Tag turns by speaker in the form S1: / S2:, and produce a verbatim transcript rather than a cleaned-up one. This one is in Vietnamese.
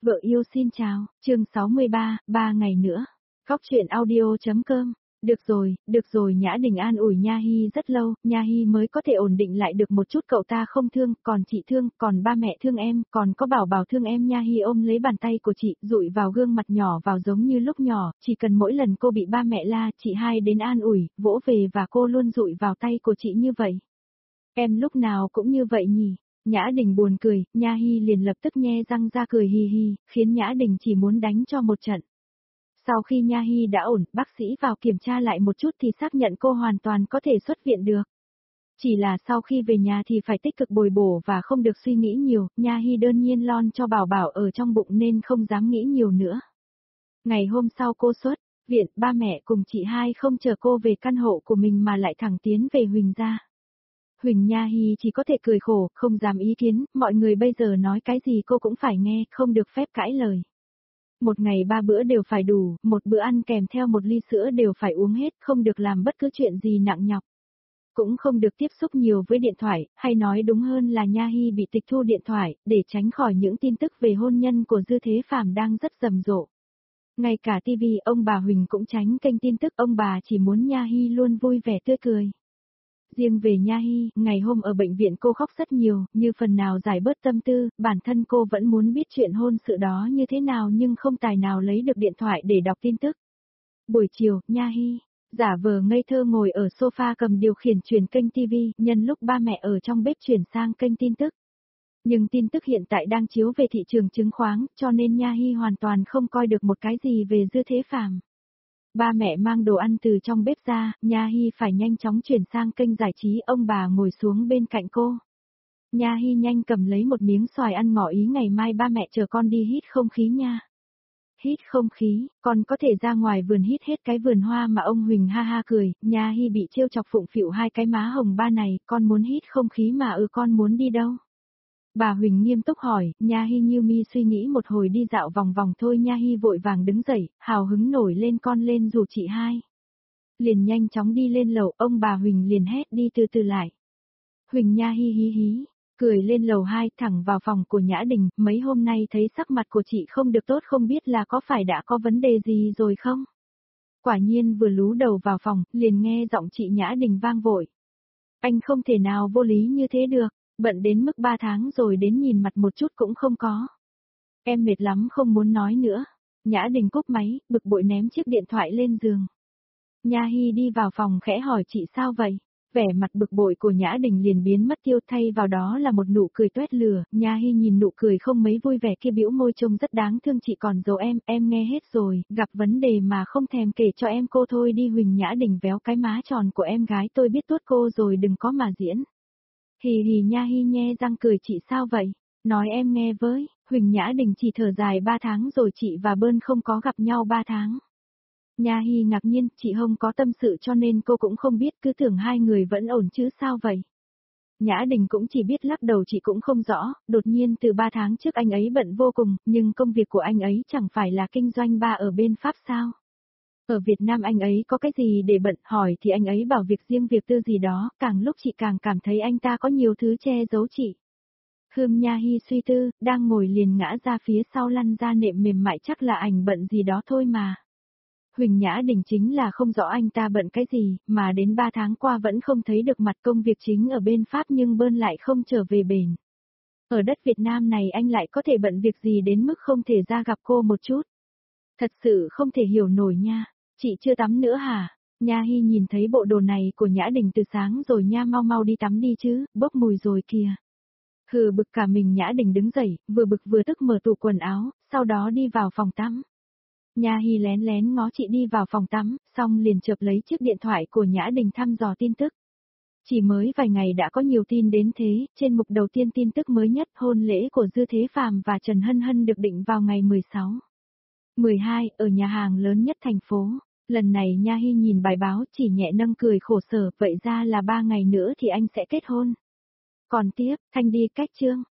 S1: Vợ yêu xin chào, chương sáu mươi ba, ba ngày nữa. Góc truyện audio.com. Được rồi, được rồi Nhã Đình an ủi Nha Hy rất lâu, Nha Hy mới có thể ổn định lại được một chút. Cậu ta không thương, còn chị thương, còn ba mẹ thương em, còn có Bảo Bảo thương em. Nha Hy ôm lấy bàn tay của chị, dụi vào gương mặt nhỏ vào giống như lúc nhỏ, chỉ cần mỗi lần cô bị ba mẹ la, chị hai đến an ủi, vỗ về và cô luôn dụi vào tay của chị như vậy. Em lúc nào cũng như vậy nhỉ? Nhã Đình buồn cười, Nha Hy liền lập tức nhe răng ra cười hì hì, khiến Nhã Đình chỉ muốn đánh cho một trận. Sau khi Nha Hy đã ổn, bác sĩ vào kiểm tra lại một chút thì xác nhận cô hoàn toàn có thể xuất viện được. Chỉ là sau khi về nhà thì phải tích cực bồi bổ và không được suy nghĩ nhiều, Nha Hy đơn nhiên lon cho Bảo Bảo ở trong bụng nên không dám nghĩ nhiều nữa. Ngày hôm sau cô xuất viện, ba mẹ cùng chị hai không chờ cô về căn hộ của mình mà lại thẳng tiến về Huỳnh gia. Huỳnh Nha Hy chỉ có thể cười khổ, không dám ý kiến, mọi người bây giờ nói cái gì cô cũng phải nghe, không được phép cãi lời. Một ngày ba bữa đều phải đủ, một bữa ăn kèm theo một ly sữa đều phải uống hết, không được làm bất cứ chuyện gì nặng nhọc. Cũng không được tiếp xúc nhiều với điện thoại, hay nói đúng hơn là Nha Hy bị tịch thu điện thoại, để tránh khỏi những tin tức về hôn nhân của Dư Thế Phàm đang rất rầm rộ. Ngay cả ti vi ông bà Huỳnh cũng tránh kênh tin tức, ông bà chỉ muốn Nha Hy luôn vui vẻ tươi cười. Riêng về Nha Hy, ngày hôm ở bệnh viện cô khóc rất nhiều, như phần nào giải bớt tâm tư, bản thân cô vẫn muốn biết chuyện hôn sự đó như thế nào nhưng không tài nào lấy được điện thoại để đọc tin tức. Buổi chiều, Nha Hy, giả vờ ngây thơ ngồi ở sofa cầm điều khiển chuyển kênh ti vi, nhân lúc ba mẹ ở trong bếp chuyển sang kênh tin tức. Nhưng tin tức hiện tại đang chiếu về thị trường chứng khoán, cho nên Nha Hy hoàn toàn không coi được một cái gì về Dư Thế Phàm. Ba mẹ mang đồ ăn từ trong bếp ra, Nha Hy phải nhanh chóng chuyển sang kênh giải trí, ông bà ngồi xuống bên cạnh cô. Nha Hy nhanh cầm lấy một miếng xoài ăn ngỏ ý ngày mai ba mẹ chờ con đi hít không khí nha. Hít không khí, con có thể ra ngoài vườn hít hết cái vườn hoa mà ông Huỳnh ha ha cười, Nha Hy bị trêu chọc phụng phịu hai cái má hồng ba này, con muốn hít không khí mà ừ con muốn đi đâu? Bà Huỳnh nghiêm túc hỏi, Nha Hy như mi suy nghĩ một hồi đi dạo vòng vòng thôi. Nha Hy vội vàng đứng dậy, hào hứng nổi lên con lên rủ chị hai. Liền nhanh chóng đi lên lầu, ông bà Huỳnh liền hét đi từ từ lại. Huỳnh Nha Hy hí hí, cười lên lầu hai thẳng vào phòng của Nhã Đình, mấy hôm nay thấy sắc mặt của chị không được tốt, không biết là có phải đã có vấn đề gì rồi không? Quả nhiên vừa lú đầu vào phòng, liền nghe giọng chị Nhã Đình vang vội. Anh không thể nào vô lý như thế được. Bận đến mức ba tháng rồi đến nhìn mặt một chút cũng không có. Em mệt lắm không muốn nói nữa. Nhã Đình cúp máy, bực bội ném chiếc điện thoại lên giường. Nha Hy đi vào phòng khẽ hỏi chị sao vậy? Vẻ mặt bực bội của Nhã Đình liền biến mất tiêu, thay vào đó là một nụ cười toét lửa. Nha Hy nhìn nụ cười không mấy vui vẻ kia bĩu môi trông rất đáng thương. Chị còn giấu em, em nghe hết rồi, gặp vấn đề mà không thèm kể cho em cô thôi đi. Huỳnh Nhã Đình véo cái má tròn của em gái, tôi biết tuốt cô rồi đừng có mà diễn. Hì hì. Nha Hy nhe răng cười, chị sao vậy? Nói em nghe với. Huỳnh Nhã Đình chỉ thở dài, ba tháng rồi chị và Bơn không có gặp nhau ba tháng. Nha Hy ngạc nhiên, chị không có tâm sự cho nên cô cũng không biết, cứ tưởng hai người vẫn ổn chứ sao vậy? Nhã Đình cũng chỉ biết lắc đầu, chị cũng không rõ, đột nhiên từ ba tháng trước anh ấy bận vô cùng, nhưng công việc của anh ấy chẳng phải là kinh doanh bar ở bên Pháp sao? Ở Việt Nam anh ấy có cái gì để bận, hỏi thì anh ấy bảo việc riêng việc tư gì đó, càng lúc chị càng cảm thấy anh ta có nhiều thứ che giấu chị. Khương Nha Hy suy tư, đang ngồi liền ngã ra phía sau lăn ra nệm mềm mại, chắc là ảnh bận gì đó thôi mà. Huỳnh Nhã Đình chính là không rõ anh ta bận cái gì, mà đến ba tháng qua vẫn không thấy được mặt, công việc chính ở bên Pháp nhưng Bơn lại không trở về bền. Ở đất Việt Nam này anh lại có thể bận việc gì đến mức không thể ra gặp cô một chút. Thật sự không thể hiểu nổi nha. Chị chưa tắm nữa hả? Nha Hy nhìn thấy bộ đồ này của Nhã Đình từ sáng rồi nha, mau mau đi tắm đi chứ, bốc mùi rồi kìa. Hừ, bực cả mình. Nhã Đình đứng dậy, vừa bực vừa tức mở tủ quần áo, sau đó đi vào phòng tắm. Nha Hy lén lén ngó chị đi vào phòng tắm, xong liền chợp lấy chiếc điện thoại của Nhã Đình thăm dò tin tức. Chỉ mới vài ngày đã có nhiều tin đến thế, trên mục đầu tiên tin tức mới nhất, hôn lễ của Dư Thế Phàm và Trần Hân Hân được định vào ngày mười sáu. mười hai, ở nhà hàng lớn nhất thành phố. Lần này Nha Hy nhìn bài báo chỉ nhẹ nâng cười khổ sở, vậy ra là ba ngày nữa thì anh sẽ kết hôn. Còn tiếp, Thanh đi cách chương.